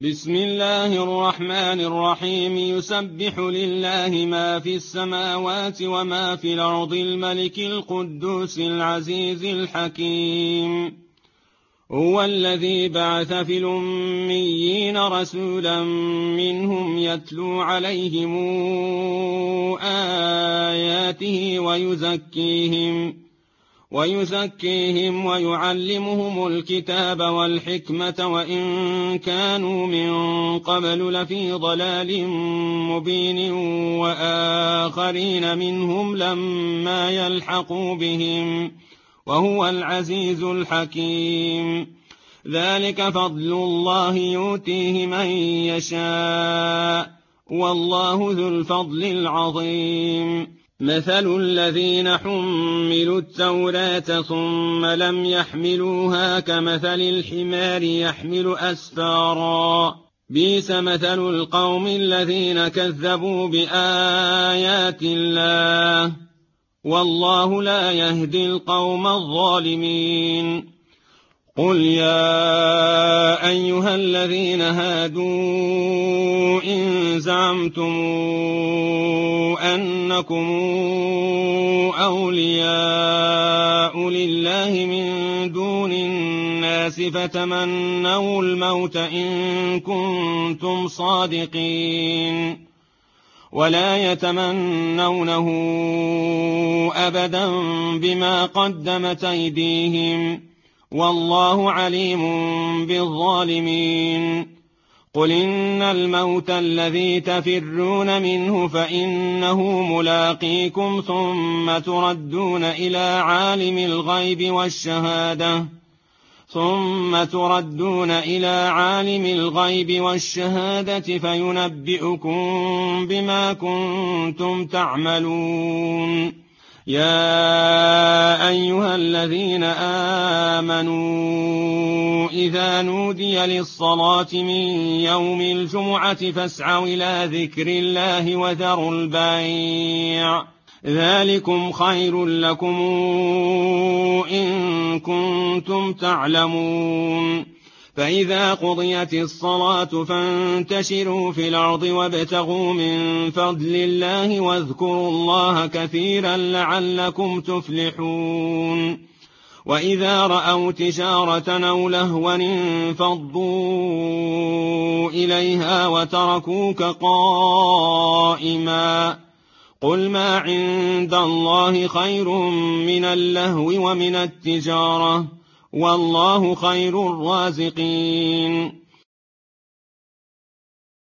بسم الله الرحمن الرحيم. يسبح لله ما في السماوات وما في الأرض، الملك القدوس العزيز الحكيم. هو الذي بعث في الأميين رسولا منهم يتلو عليهم آياته ويزكيهم ويعلمهم الكتاب والحكمة وإن كانوا من قبل لفي ضلال مبين، وآخرين منهم لما يلحقوا بهم، وهو العزيز الحكيم. ذلك فضل الله يؤتيه من يشاء، والله ذو الفضل العظيم. مثل الذين حملوا التوراة ثم لم يحملوها كمثل الحمار يحمل أسفارا، بئس مثل القوم الذين كذبوا بآيات الله، والله لا يهدي القوم الظالمين. قل يا أيها الذين هادوا إن زعمتم أنكم أولياء لله من دون الناس فتمنوا الموت إن كنتم صادقين، ولا يتمنونه أبدا بما قدمت أيديهم، والله عليم بالظالمين. قل إن الموت الذي تفرون منه فإنه ملاقيكم ثم تردون إلى عالم الغيب والشهادة فينبئكم بما كنتم تعملون. يا أيها الذين آمنوا إذا نودي للصلاة من يوم الجمعة فاسعوا إلى ذكر الله وذروا البيع، ذلكم خير لكم إن كنتم تعلمون. فإذا قضيت الصلاة فانتشروا في الأرض وابتغوا من فضل الله واذكروا الله كثيرا لعلكم تفلحون. وإذا رأوا تجارة أو لهوا انفضوا إليها وتركوك قائما. قل ما عند الله خير من اللهو ومن التجارة، والله خير الرازقين.